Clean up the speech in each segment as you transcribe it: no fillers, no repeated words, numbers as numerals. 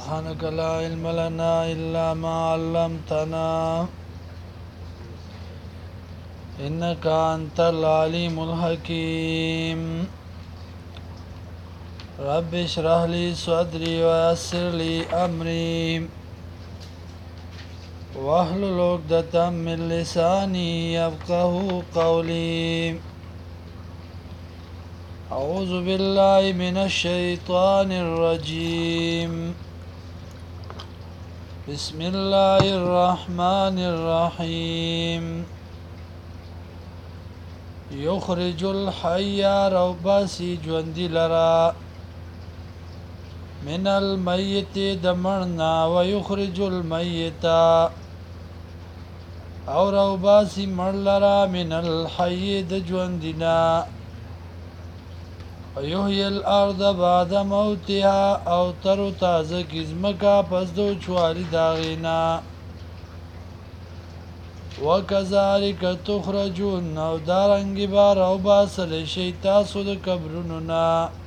سبحانك لا علم لنا إلا ما علمتنا إنك أنت العليم الحكيم رب اشرح لي صدري ويسر لي أمري واحلل عقدة من لساني يفقه قولي أعوذ بالله من الشيطان الرجيم بسم الله الرحمن الرحيم يخرج الحي روباسي جوندي لرا من الميت دمرنا ويخرج الميت او روباسي مر لرا من الحي دجوندنا ويحيي الارض بعد موتها او تر تازه کزمکا پس دو چواری داغینا وکذالک تخرجون او دارنگی بار او باسل شیطاسو د قبروننا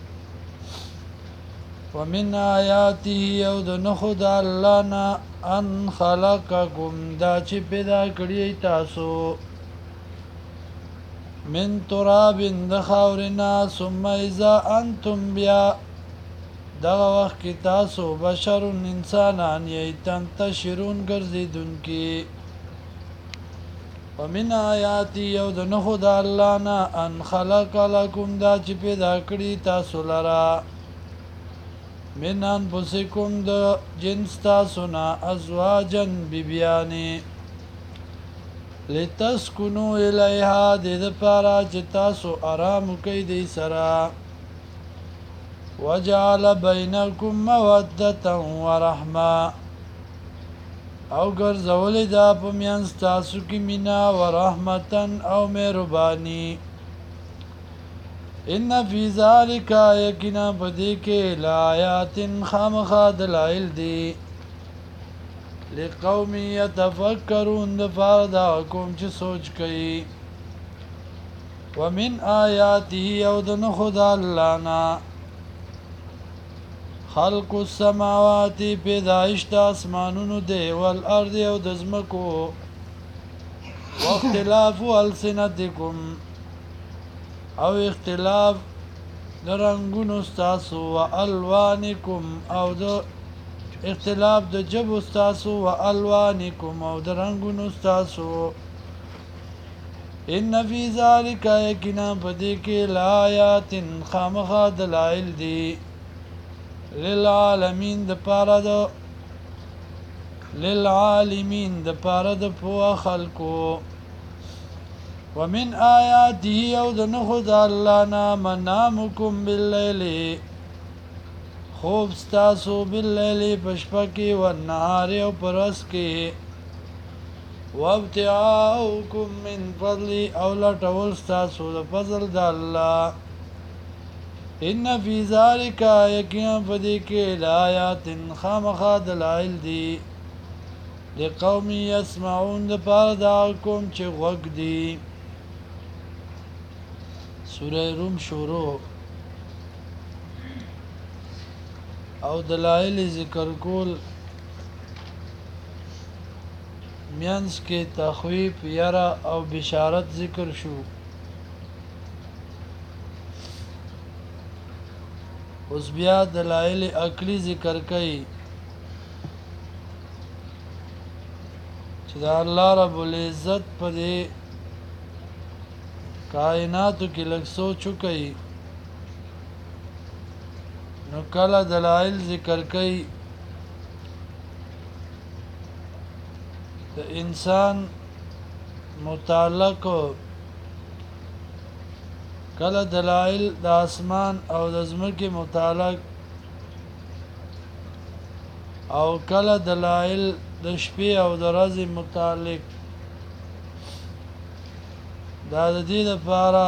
ومن آیاته او د نخود الله نا ان خلقکم دا چې پیدا کړی تاسو من تراب د خاورنا ثم اذا انتم بیا دغه وخت کې تاسو بشر انسانان یې تنتشرون ګرځیدونکي ومن آیاتی یو د نخو د الله نه ان خلق لکم دا چې پیدا کړی تاسو لرا من انفسکم د جنس تاسو نه ازواجن بیبیانی لتسکنو الیها د دپاره چې تاسو آرام کوئ دی سره وجعل بینکم مودة ورحمه او ګرځولې دا په میانځ تاسو کې مینا و رحمتن او مهرباني ان فی ذلک یقینا پدې کې لآیات خامخا دلائل دي لقوم یتفکرون دپاره دا قوم چې سوچ کوي ومن آیاته او د نښو د الله نه خلق السماوات پیدایش د اسمانونو دی والارض او د ځمکو واختلاف السنتکم او اختلاف د رنګونو ستاسو و الوانکم او د اختلاف د جبو ستاسو و الوانکم او د رنګونو ستاسو ان فی ذلک یقینا پدې کې لآیات خامخا دلائل دي للعالمین د پاره د للعالمین د پاره د پوه خلکو ومن آیاته او د نخو د الله نه منامکم باللیل خوب ستاسو باللیل پشپه کې والنهار او پرس کې وابتغاؤکم من فضل او لټول ستاسو د فضل د الله ان فی ذلک یقینا پدې کې لآیات خامخا دلائل دي لقوم یسمعون د پاره دا قوم چې غوږ دي سوره روم شروع او دلائل ذکر کول میانس کې تخویف یرا او بشارت ذکر شو اوس بیا دلائل عقلی ذکر کوي چې دا الله رب العزت په دې کائناتو کې لږ سوچ وکړي نو کله دلائل ذکر کوي د انسان متعلق کله دلائل د اسمان او د ځمکې متعلق او کله دلائل د شپې او د ورځې متعلق دا د دې لپاره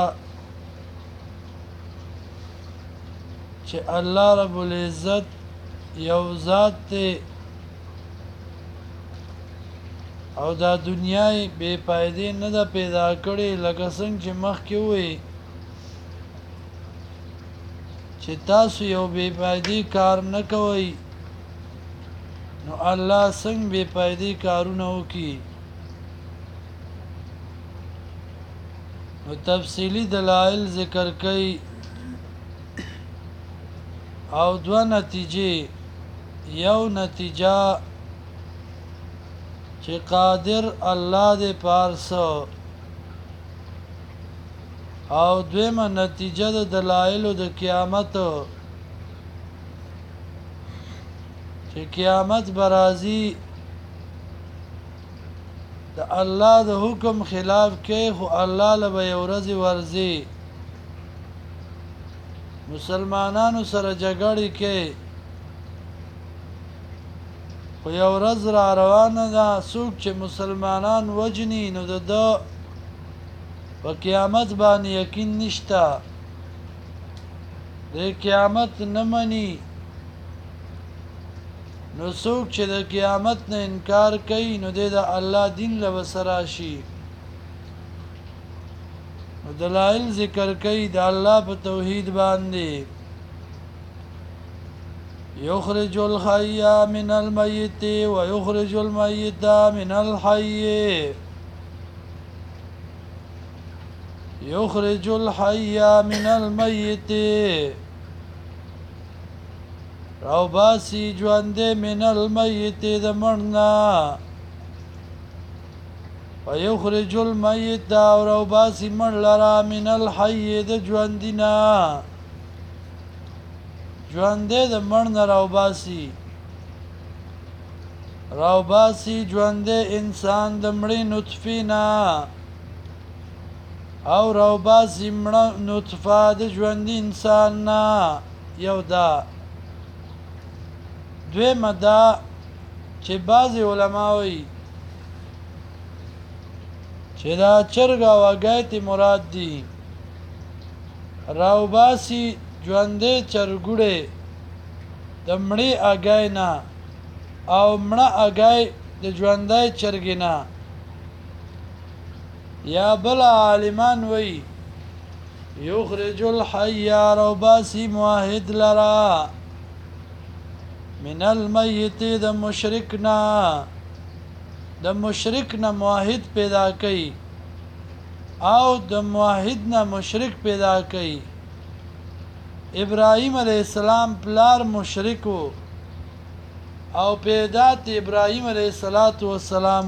چې الله رب العزت یو ذات دی او دا دنیا بے پایدې نه ده پیدا کړې لکه څنګه چې مخکې وې چې تاسو یو بے پایدې کار نه کوئ نو الله څنګه بې فایدې کارونه وکړي نو تفصیلی دلایل ذکر کوي او دوه نتیجې یو نتیجه چې قادر الله دې پارسو او دویمه نتیجه د دلایلو د قیامت چې قیامت برازي د الله د حکم خلاف کوي خو الله له به یو ورځ ورځي مسلمانانو سره جګړې کوي خو یو ورځ را روانه ده څوک چې مسلمانان وجني نو د ده په قیامت باندې یقین نشته د قیامت نه مني نو څوک چې د قیامت نه انکار کوي نو د الله دین له وسره شي نو دلایل ذکر کوي د الله په توحید باندې یخرج الحی من المیت ویخرج المیت من الحی یخرج الحی من المیت راو باسی ژوندې من المیت د مړنا ویخرج المیت او راو باسی مړ لرا من الحی د ژوندینا ژوندې د مړ نه راو باسی ژوندې انسان د مړې نطفې نه او راو باسی مړه نطفه د ژوندې انسان نه یو دا دویمه دا چې بعضې علما وایي چې دا چرګ او هګۍ ته مراد دي راو باسی ژوندې چرګوړې د مړې هګۍ نه او مړه هګۍ د ژوندۍ چرګې نه یا بل عالمان وایي یخرج الحی راو باسی موحد لرا من المیت د مشرک نه موحد پیدا کوي او د موحد نه مشرک پیدا کوي ابراهیم علیه السلام پلار مشرکو او پیدات ابراهیم علیه السلام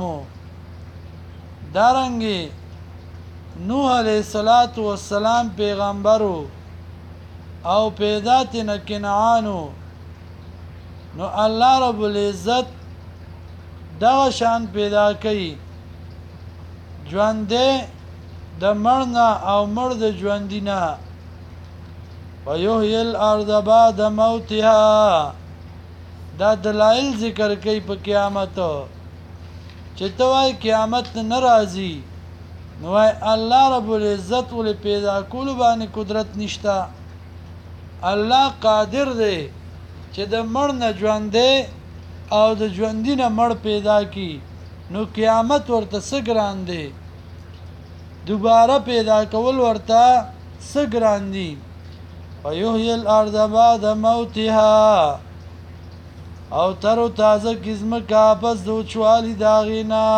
دارنګي نوح علیه السلام پیغمبرو او پیدات نه کنعانو نو الله رب العزت دغه شان پیدا کوي ژوندې د مړنا او مړ د ژوندینا ويحيي الارض بعد موتها دا دلایل ذکر کوي په قیامت چې ته وای قیامت ناراضي نو الله رب العزت ول پیدا کول باندې قدرت نشتا الله قادر دی چې د مړ نه ژوندې او د ژوندې نه مړ پیدا کی نو قیامت ورته څه ګران دی دوباره پیدا کول ورته څه ګران دی ويحيي الارض بعد موتها او تر تازه کزمکا پس دو چوالی داغینا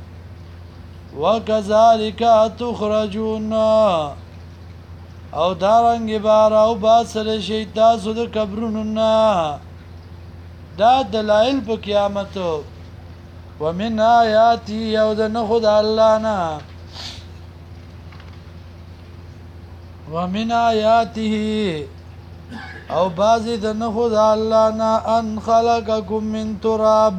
وکذالک تخرجون او دارنگی باراو باسل شیطاسو دا کبروننا دا دلائل پا قیامتو ومن آیاتی یو دا نخود اللہنا ومن آیاته او بازی د نخود الله نه ان خلقکم من تراب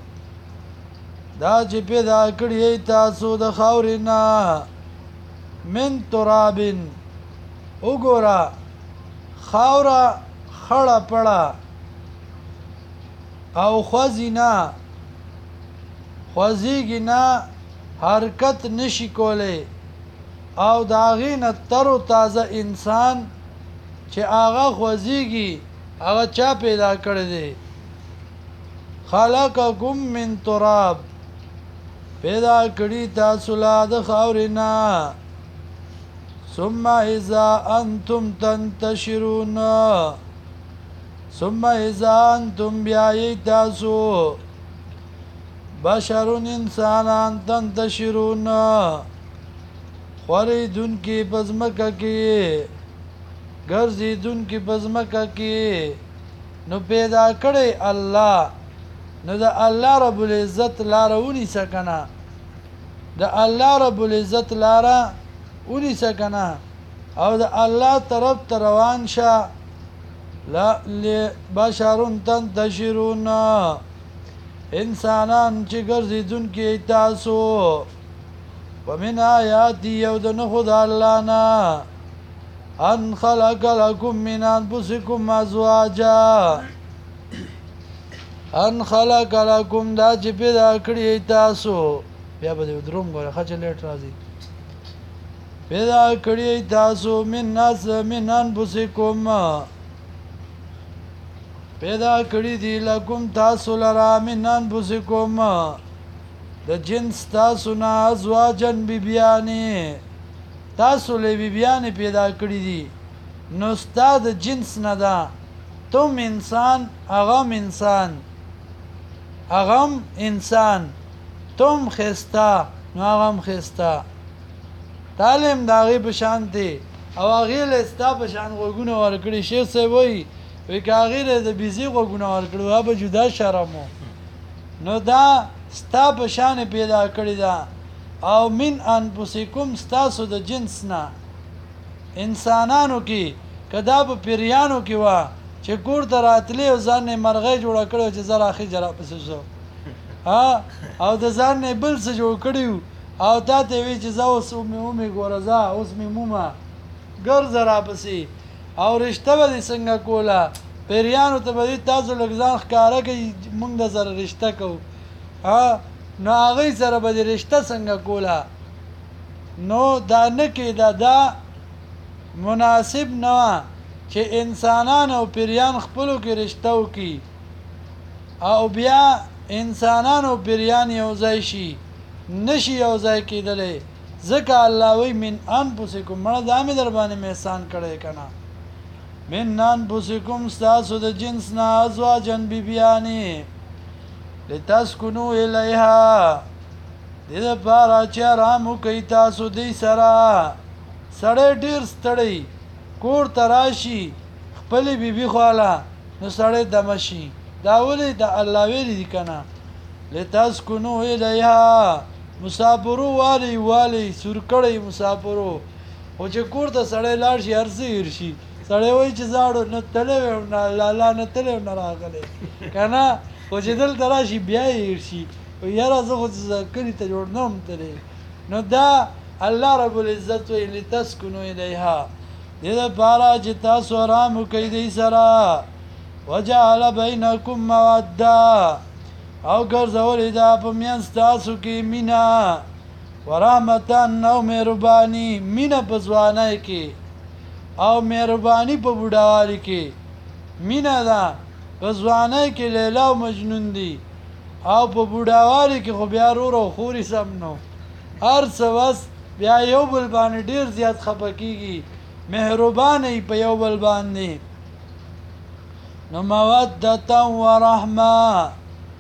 دا چې پیدا کړی تاسو د خاورې نه من ترابن وګوره خاوره خړه پړه او خوځینا خوځیږي نه حرکت نشي کولی او داغې نه تر و تازه انسان چې هغه خوځیږي هغه چا پیدا کړی دی خلقکم من تراب پیدا کړی تاسو لا د خاورې نه ثم اذا انتم تنتشرون ثم اذا انتم بیایی تاسو بشرون انسانان تنتشرون خوریدون کی پزمکه کی ګرځیدون کی پزمکه کی نو پیدا کړی الله نو د الله رب العزت لاره ونیسه کنه د الله رب العزت لاره ونیسه کنه او د الله طرف ته روان شه لا بشرون تنتشرون انسانان چې ګرځیدونکي تاسو ومن آیاتی یو د نخو د الله نه ان خلق لکم من انفسکم ازواجا ان خلق لکم دا چې پیدا کړی تاسو بیا به دروم ګوره خچ لیټ راځي پیدا کړی تاسو من انفسکم پیدا کړی دی لکم تاسو لرا من انفسکم د جنس تاسو نه ازواجن بیبیانی تاسو له بیبیانی پیدا کړی دي نو ستا د جنس نه ده تم انسان اغم انسان تم خستا نو اغم خستا تعلیم داغی پشان دی او هغې له ستا پشان غوږونه ورکړي شیخ صاحب وایي که هغې له د بیزي غوږونه ورکړي وه به جدا شرم نو دا ستا پشان پیدا کړی ده او من انفسکم ستاسو د جنس نه انسانانو کې که دا په پیریانو کې وه چې کور ته راتلې او ځان نه مرغۍ جوړه کړې چې زه راخې جرا پسې شو او د ځان نه بل څه جوړ کړي او تا ته وی چې زه اوس مې ګوره زه اوس مې مومه ګرځه راپسې او رشته به دې څنګه کوله پیریانو ته به تاسو لږ ځان ښکاره کوي موږ د سره رشته کوو نو هغې سره به دې رشته څنګه کوله نو دا نه کېده دا مناسب نه وه چې انسانان او پیریان خپلو کې رشته وکړي او بیا انسانان او پیریان یو ځای شي نشي یو ځای کېدلی ځکه الله وایي من انفسکم مړه دا مې در باندې مې احسان کړی که نه من انفسکم ستاسو د جنس نه ازواجن بیبیانې لتسکنو الیها دې دپاره چې ارام وکئ تاسو دوی سره سړی ډېر ستړی کور ته راشي خپلې بیبي خواله نو سړی دمه شي دا ولې د الله ویلي دي که نه لتسکنو الیها مسافرو والی سور کړی مسافرو خو چې کور ته سړی لاړ شي هر څه هېر شي سړی وایي چې زاړو نه تللی ویم نه لالا نه تللی ویم نه راغلی که نه خو چې دلته راشي بیا یې هېر شي یاره زه خو کلي ته جوړ نه وم تللی نو دا الله رب العزت وایي لتسکنو الیها دې دپاره چې تاسو ارام وکئ دی سره وجعل بینکم موده او ګرځولې ده په منځ ستاسو کې مینه ورحمتن او مهرباني مینه په ځوانۍ کې او مهرباني په بوډاوالي کې مینه ده په ځوانۍ کې لیلا او مجنون دي او په بوډاوالي کې خو بیا رور او خورې سم نو هر څه بس بیا یو بل باندې ډېر زیات خفه کېږي مهربانه یې په یو بل باندې نو مودة ورحمه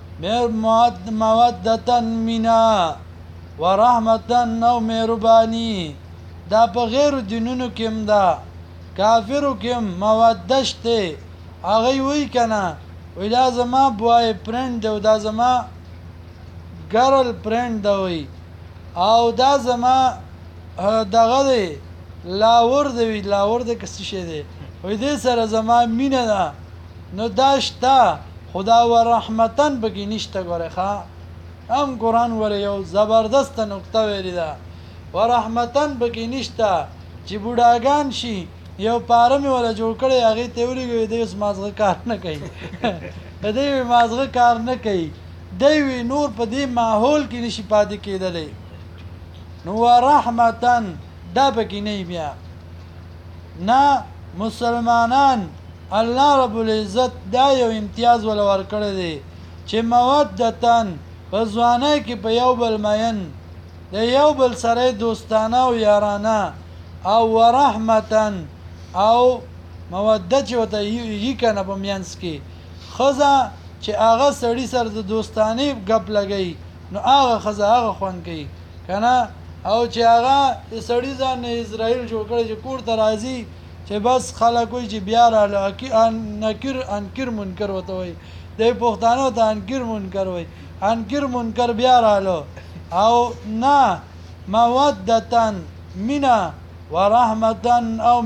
مودة مینا ورحمة او مهربانی دا په غیر دینونو کې هم ده کافرو کې هم موده شته هغوی وایي که نه وایي دا زما بوای فرینډ دی او دا زما ګرل فرینډ ده وایي او دا زما دغه دی لاور دی وایي لاور دی که څه شی دی وایي دې سره زما مینه ده نو دا شته خدا و رحمتن بگی نشته گوره خواه هم قرآن وره یو زبردست نکته ویلی ده و رحمتن بگی نشته چې بوډاګان شي یو پاره مې ولا جوړ کړی هغې ته یې ولېږي دی اوس مازغه کار نه کوي دی وی مازغه کار نه کوي دی وی نور په دې ماحول کې نشي پاتې کېدلی نو و رحمتن دا پکې نه بیا نه مسلمانان الله رب العزت دا یو امتیاز ولا ورکړی دی چې مودتن په ځوانۍ کې په یو بل مین د یو بل سره دوستانه او یارانه او ورحمتن او موده چې ورته یي که نه په منځ کې ښځه چې هغه سړي سره د دوستانې ګپ لګوي نو هغه ښځه هغه خوند کوي که نه او چې هغه د سړي ځان نه اسرائیل جوړ کړی چې کور ته راځي چې بس خلک وایي چې بیا راله انکر منکر ورته وایي د پښتانو ته انکر منکر وایي انکر منکر بیا راله او نه مودتن مینا ورحمتن او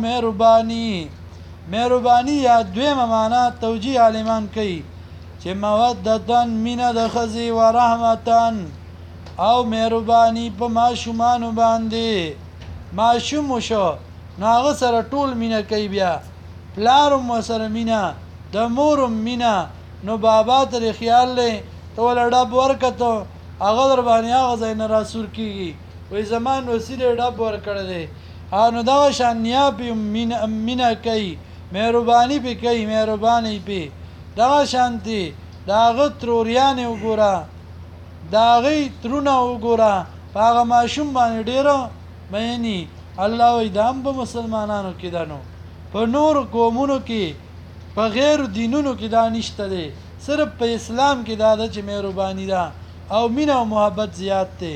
مهربانی یا دویمه معنا توجیه عالمان کوي چې مودتن مینا د ښځې ورحمتن او مهرباني په ماشومانو باندې ماشوم شو نو هغه سره ټول مینه کوي بیا پلارم سره مینه د مورم مینه نو بابا ترې خیال لې ته ول ډب ورکته هغه در باندې هغه ځای نه راسور کېږي وایي زمان وسیلې ډب ورکړی دی نو دغه شان نیا پې مینه کوي مهرباني پې کوي مهرباني پې دغه شانتې د هغه تروریانې وګوره د هغې ترونه وګوره په هغه ماشوم باندې ډېره میني الله وایي دا هم په مسلمانانو کې ده نو په نورو قومونو کې په غیرو دینونو کې دا نشته دی صرف په اسلام کې دا ده چې مهرباني ده او مینه او محبت زیات دی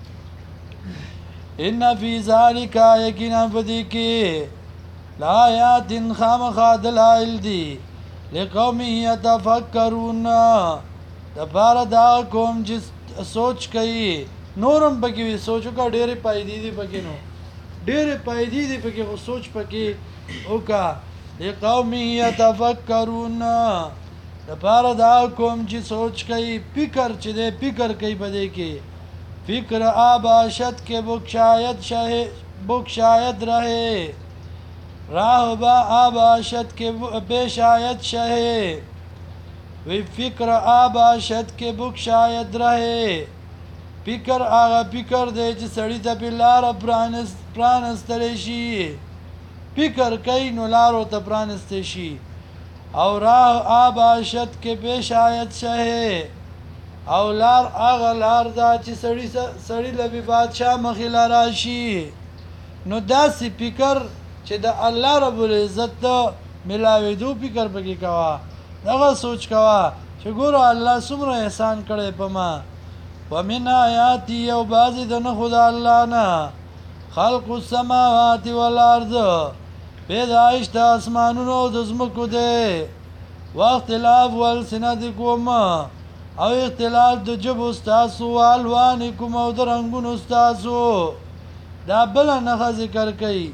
ان فی ذلک یقینا په دې کې لآیات خامخا دلایل دي لقوم یتفکرون دپاره دا قوم چې سوچ کوي نورم پکې وي سوچ وکړه ډېرې فایدې دي پکې نو ډېرې فایدې دي پکې خو سوچ پکې وکړه لقوم یتفکرون دپاره دا قوم چې سوچ کوي فکر چې دی فکر کوي په دې کې فکر آباشت کے بک شاید رہے راہبہ آباشت کے بے شاید شہے وی فکر آباشت کے بک شاید رہے فکر آغا فکر دے چې سړی ته پې لاره پرانستلی شي فکر کوي نو لارو ته پرانستی شي او راه آباشت کې بے شاید شهے او لار هغه لار ده چې سړی لبی بادشاه مخې له راشي نو داسې فکر چې د الله رب العزت د ملاوېدو فکر پکې کوه دغه سوچ کوه چې ګوره الله څومره احسان کړی په ما ومن آیاتی او بعضې د نښو د الله نه خلق السماوات والارض پیدایش د اسمانونو او د ځمکو دی واختلاف والسنتکم او اختلاف د ژبو ستاسو و الوانکم او د رنګونو ستاسو دا بله نښه ذکر کوي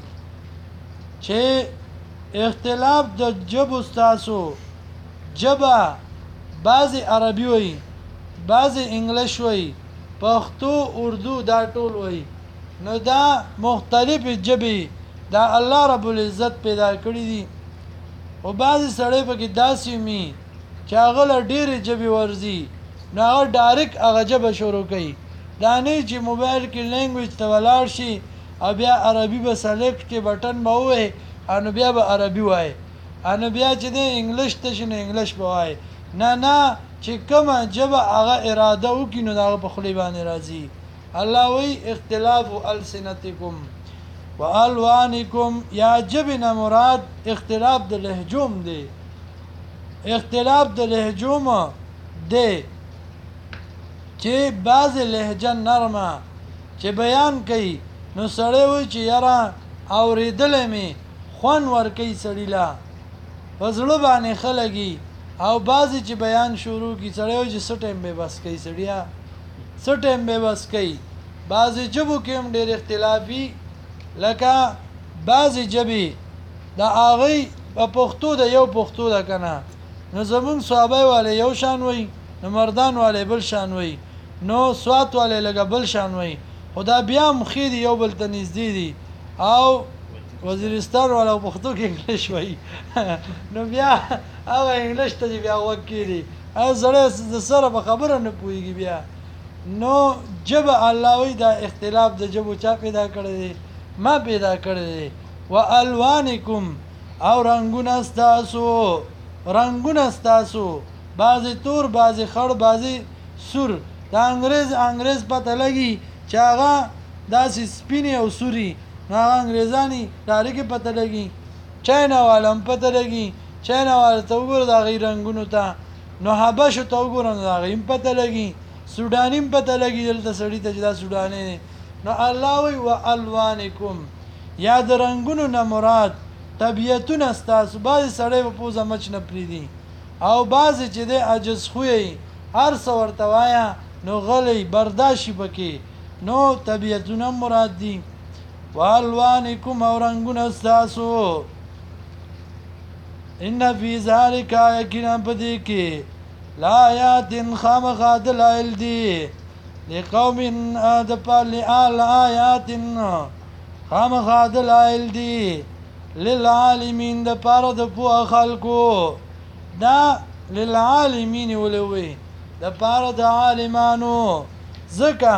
چې اختلاف د ژبو ستاسو ژبه بعضې عربي وایي بعضې انګلیش وایي پښتو اردو دا ټول وایي نو دا مختلفې ژبې دا الله رب العزت پیدا کړي دي او بعضې سړی پکې داسې وي چې هغه له ډېرې ژبې ورځي نو هغه ډایرکټ هغه ژبه شروع کوي دا نه چې موبایل کې لینګویج ته ولاړ شي او بیا عربي به سلیکټ کې بټن به ووایي نو بیا به عربي وایي نو بیا چې دی انګلیش ته شي نو انګلیش به وایي نه چې کومه ژبه هغه اراده وکړي نو د هغه په خولې باندې راځي الله وایي اختلاف السنتکم و الوانکم یا ژبې نه مراد اختلاف د لهجوم دی اختلاف د لهجوم دی چې بعضې لهجه نرمه چې بیان کوي نو سړی وایي چې یاره اورېدلی مې خوند ورکوي سړي له په زړه باندې ښه لګي او بعضې چې بیان شروع کړي سړی وایي چې څه ټایم بې بس کوي سړیه څه ټایم بې بس کوي بعضې ژبو کې هم ډېر اختلاف وي لکه بعضې ژبې د هغوی په پښتو د یو پښتو ده که نه نو زمونږ صحابه والی یو شان وایي نو مردان والی بل شان وایي نو سوات والی لږه بل شان وایي خو دا بیا هم ښې دي یو بل ته نږدې دي او وزیرستان والا پښتو کې انګلیش وایي نو بیا هغه انګلیش ته چې بیا غوږ کېږي هغه سړی د سره په خبره نه پوهېږي بیا نو ژبه الله وایي دا اختلاف د ژبو چا پیدا کړی دی ما پیدا کړی دی و الوانکم او رنګونه ستاسو بعضې تور بعضې خړ بعضې سور د انګریز پته لګي چې هغه داسې سپینې او سوري نو هغه انګریزانې ډارې پته لګي چاینا والا هم پته لګي چاینا والا ته وګوره د هغې رنګونو ته نو حبشو ته وګوره نو د هغې هم پته لګي سودانیم پته لګي دلته سړی ته چې دا سوداني دی نو الله وی و الوانکم یا د رنګونو نه مراد طبیعتونه ستاسو بعضې سړی په پوزه مچ نه پرېږدي او بعضې چې دی عجز خوی هر څه ورته وایه نو غلی برداشي پکې نو طبیعتونه مراد دي و الوانکم او رنګونه ستاسو ان فی ذلک یقینا په دې کې لآیات خامخا دلایل دي لقوم لآیات خامخا دلایل دي للعالمین د پاره د پوه خلکو دا للعالمین ولوي د پاره د عالمانو ځکه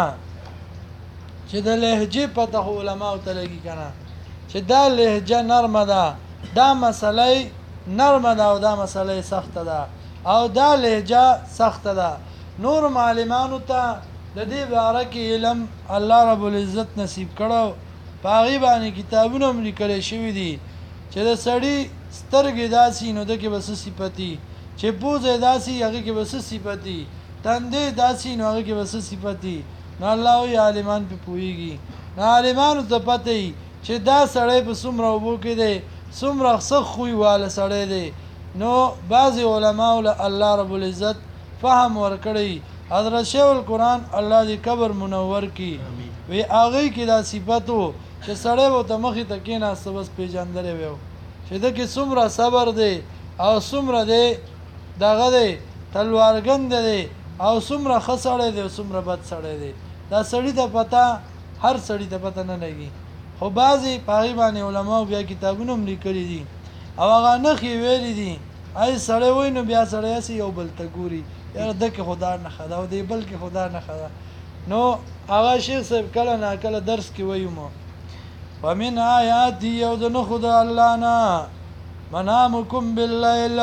چې د لهجې پته علماء ته لګي کنه چې دا لهجه نرمه ده دا مسئله نرمه ده او دا مسئله سخته ده او دا لهجه سخته ده نور معلمانو ته د دې باره کې علم الله رب العزت نصیب کړو په هغې باندې کتابونه هم لیکلی شوي دي چې د سړي سترګې داسې نو ده کې به څه صفتي چې پوزه داسې هغې کې به څه صفتي تندې داسې نو هغې کې به څه صفتي نو الله وایي عالمان پې پوهېږي نو عالمانو ته پته وي چې دا سړی په څومره اوبو کې دی څومره ښه خوی واله سړی دی نو بعضې علماو له الله رب العزت فهم ورکړی حضرت شیخ القرآن الله دې قبر منور کړي وی هغې کې دا صفت و چې سړی به ورته مخې ته کېناسته بس پېژندلی وی چې ده کې څومره صبر دی او څومره دی دغه دی تلوارګند دی او څومره ښه سړی دی او څومره بد سړی دی دا سړي ته پته هر سړي ته پته نه لګي خو بعضې په هغې باندې علماو بیا کتابونه هم لیکلي دي او هغه نښې ویلي دي ای سړی وایي نو بیا سړی هسې یو بل ته ګوري یاره ده کې خو دا نښه ده او دې بل کې خو دا نښه ده نو هغه شیخ صاحب کله ناکله درس کې وایو مو ومن آیاتی یو د نښو د الله نه منامکم باللیل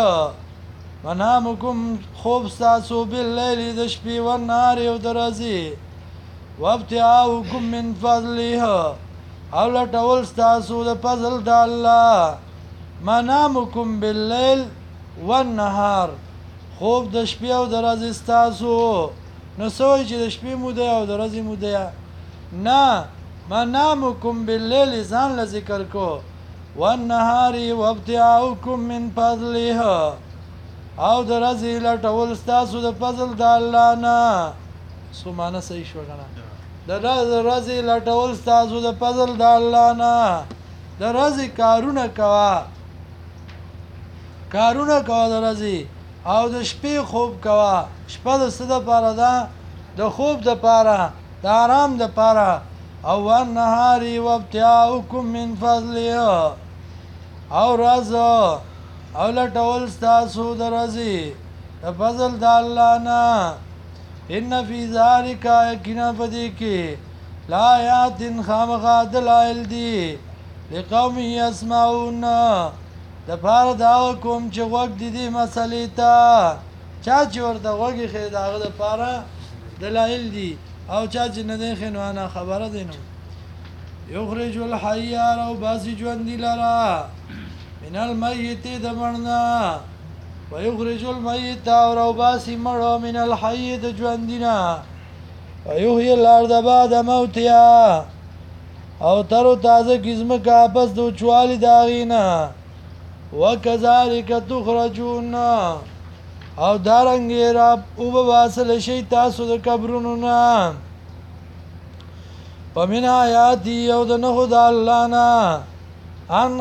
منامکم خوب ستاسو باللیل د شپې والنهار او د ورځې وابتغاؤکم من فضله او لټول ستاسو د فضل د الله منامکم باللیل والنهار خوب د شپې او د ورځې ستاسو نو څه وایي چې د شپې موده او د ورځې موده نه منامکم باللیل ځان له ذکر کو والنهار وابتغاؤکم من فضله او د ورځې لټول ستاسو د فضل د الله نه څو معنی صحیح شوه که نه د ورځې لټول ستاسو د فضل د الله نه د ورځې کارونه کوه د ورځې او د شپې خوب کوه شپه د څه دپاره ده د خوب دپاره د آرام دپاره او والنهار وابتغاؤکم من فضله او ورځ او لټول ستاسو د ورځې د فضل د الله نه ان فی ذلک یقینا په دې کې لآیات خامخا دلایل دي لقوم یسمعون دپاره د هغه قوم چې غوږ د دې مسلې ته چا چې ورته غوږ ایښی د هغه دپاره دلایل دي او چا چې نه دی ایښی نو انا خبره دی نو یخرج الحی راوباسي ژوندي لره من المیت د مړ نه ویخرج المیت او راوباسي مړه من الحی د ژوندي نه ویحیی الارض بعد موتها او تر و تازه کې ځمکه پس د وچوالي د هغې نه وکذلک تخرجون او دارنګې را وباسلی شئ تاسو د قبرونو نه ومن آیاتي یو د نښو د الله نه ان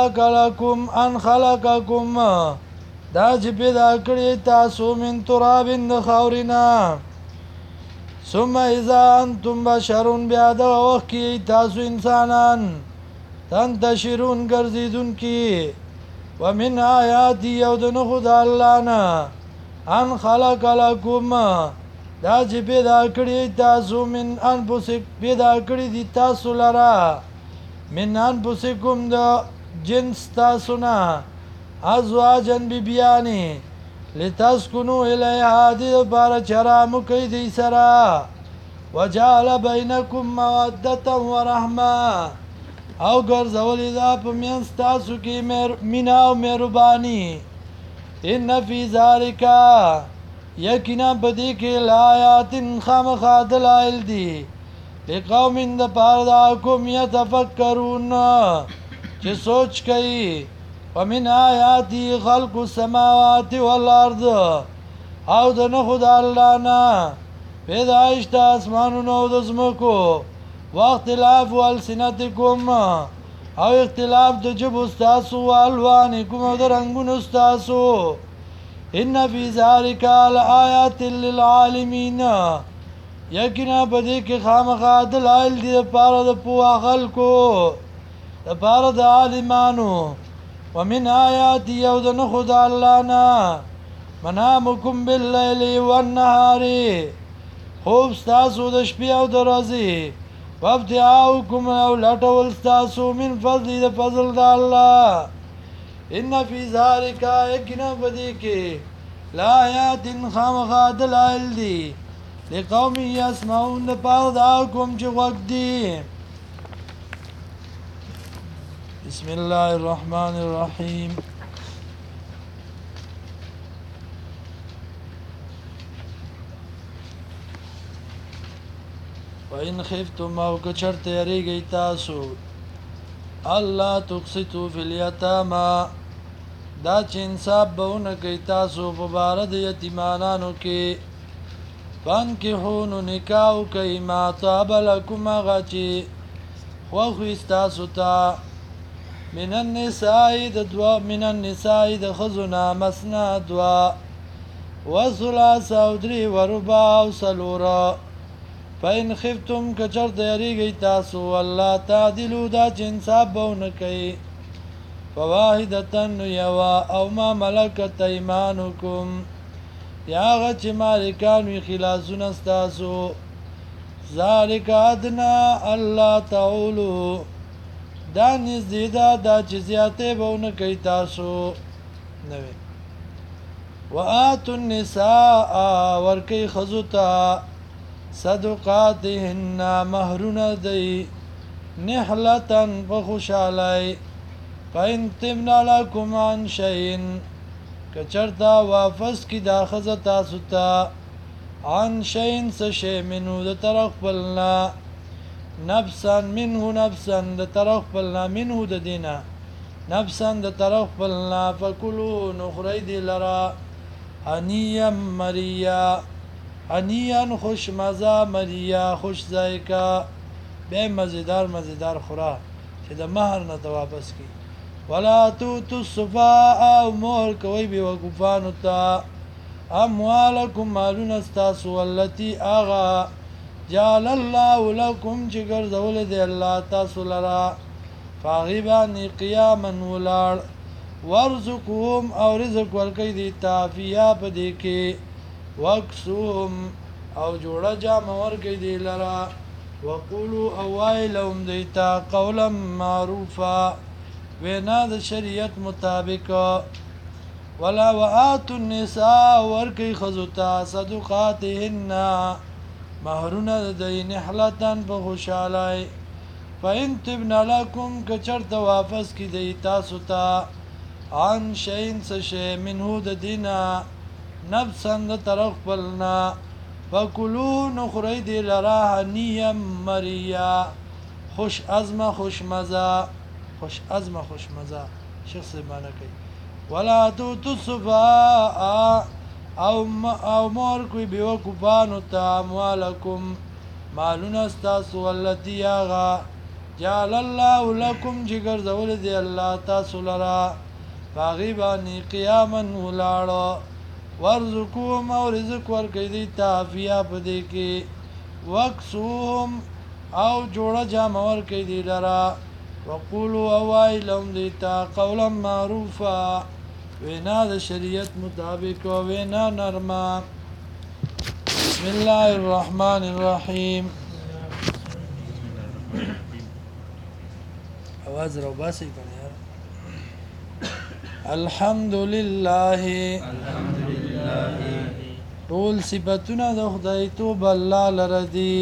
خلقکم دا چې پیدا کړی تاسو من ترابن د خاورې نه ثم اذا انتم بشرون بیا دغه وخت کې تاسو انسانان تنتشرون ګرځېدونکي ومن آیاتی یو د نښو د الله نه ان خلق لکم دا چې پیدا کړي تاسو من انفسکم پیدا کړي دي تاسو لره من انفسکم د جنس تاسو نه ازواجن بیبیانې لتسکنو الیها دې دپاره چې ارام وکئ دوی سره وجعل بینکم مودة ورحمه او ګرځولې ده په منځ تاسو کې مینه او مهرباني ان فی ذلک یقینا بدی کې لآیات خامخا دلائل دي لقوم د پاره دا قوم یتفکرون چې سوچ کوي ومن آیاتی خلق السماوات والارض او د نه خدا الله نه پیدایش د اسمانونو او د ځمکو واختلاف السنتکم او اختلاف د جبو ستاسو و الوانکم او د رنگونو ستاسو ان فی ذلک لآیات للعالمین یقینا په دې کې خامخا دلایل دي لپاره د پوه خلکو لپاره د عالمانو ومن آیات یو د نه خدا الله نه منامکم باللیل والنهار خوب ستاسو د شپې او د ورځې وابتغاؤکم او لټول ستاسو من فضل د فضل د الله ان فی ذلک یقینا په دې کې لآیات خامخا دلایل دي لقوم یسمعون د پاره دا قوم چې غوږ دي بسم الله الرحمن الرحیم وَإِنْ خِفْتُمْ او کچرت یریږئ تاسو الله تقسطوا فی الیتاما دا چې انصاف به ونه کوي تاسو په باره د یتیمانانو کې فانکحوا نو نکاح وکئ ما طاب لکم هغه چې خوښ وي ستاسو ته من النساء د ښځو نه مثنی دوه وثلاث او درې ورباع او څلوره فإن خفتم کچرت یریږئ تاسو الله تعدلوا دا چې انصاف به ونه کوي فواحدة یوه او ما ملکت ایمانکم یا هغه چې مالکان وي خلاصونه ستاسو ذلک ادنا الله تعولو دا نږدې ده دا چې زیاتې به ونه کوي تاسو نوې وآتوا النساء ورکئ ښځو ته صدقاتهن مهرونه دی نحلتن په خوشحالۍ فإن طبن لکم عن شیء کچرتا واپس کی دا ښځه تاسو ته عن شیء څه شی منه د طرف خپلنا نفسا منه نفسا د طرف خپلنا منه د دینه نفسا د طرف خپلنا فکلوا نو خورئ دې لره هنیا مریا هنیا خوش مزه مریا خوش ذایقه بیا مزیدار خوره چې د مهر نه ته واپس کی ولا توتوا السفهاء او مهر کوئ بېوقوفانو ته اموالکم مالونه ستاسو التي اغا جعل الله لکم چې ګرځولی دی الله تاسو لره په هغې باندې قیاما ولاړ وارزقهم او رزق ورکوئ دې ته فیها په دې کې وکسوهم او جوړه جامه ورکوئ دې لره وقولو او وایئ لهم دې ته قولا معروفا وینا د شریعت مطابق ولا وآتوا النساء ورکئ ښځو ته صدقاتهن مهرونه د دوی نحلتن په خوشحالۍ فإن طبن لکم که چرته واپس کی دی تاسو ته عن شیء څه شی منه د دینه نفسا د طرف خپلنا فکلوا نو خورئ دې لره هنیا مریا خوش عزمه خوش مزه شخص معنی کوي ولا توتوا السفهاء او مور کوي بېوقوفانو ته اموالکم مالونه ستاسو التي هغه جعل الله لکم چې ګرځولی دی الله تاسو لره په هغې باندې قیاما ولاړه وارزقوهم او رزق ورکوئ دوی ته فیها په دې کې وکسوهم او جوړه جامه ورکوئ دوی لره وقولوا او وایئ لهم دوی ته قولا معروفا وینا د شریعت مطابق وینا نرمه بسم الله الرحمن الرحیم आवाज رو باسي کنه یار الحمدلله ټول صفاتونه د خدای توب الله لردي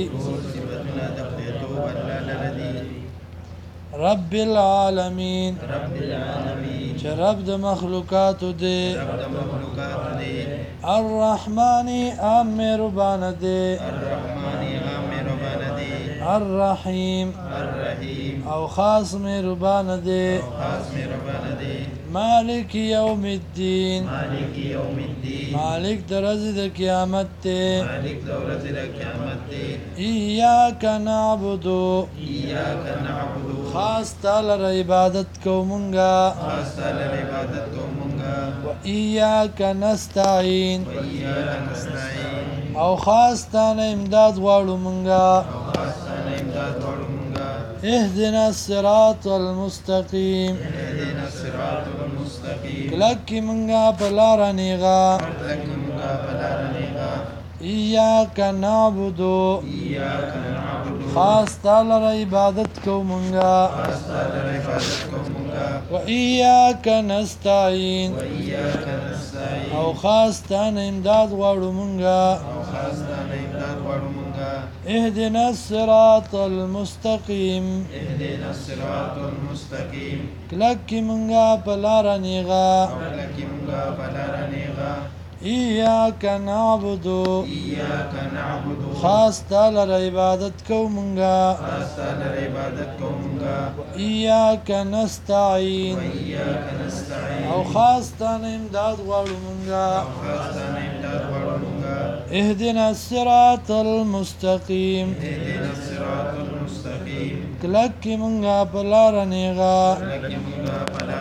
رب العالمین چې رب د مخلوقات دی الرحمن عام مهربان دے الرحمن عام مهربان دے الرحیم الرحیم او خاص مهربان دے خاص مهربان دے مالک یوم الدین مالک یوم الدین مالک درز د قیامت تے مالک دولت قیامت دے ایاک نعبدو ایاک نعبد خاص تعالی عبادت کو منگا خاص تعالی عبادت کو منگا و ایاک نستعین و ایاک نستعین او خاص تانا امداد غواړو منگا خاص تعالی امداد غواړو منگا اهدنا الصراط المستقیم اهدنا الصراط المستقیم کلک منگا پلارا نیغا لك منگا بلارنیغا ایاک نعبدو ایاک نعبد خاص تعالی عبادت کو منگا خاص تعالی عبادت کو منگا و ایاک نستعین و ایاک نستعین او خاص تانا امداد غواړو منگا او خاص تعالی امداد غواړو منگا اهدنا الصراط المستقیم اهدنا الصراط المستقیم کلک منگا پلارا نیغا لك منگا بلارنیغا ایاک نعبدو ایاک نعبد خاص تعالی عبادت کو منگا خاص تعالی عبادت کو منگا ایاک نستعین ایاک نستعین او خاص تانا امداد غواړو منگا خاص تعالی امداد غواړو منگا اهدنا الصراط المستقیم اهدنا الصراط المستقیم کلک منگا پلارا نیغا لك منگا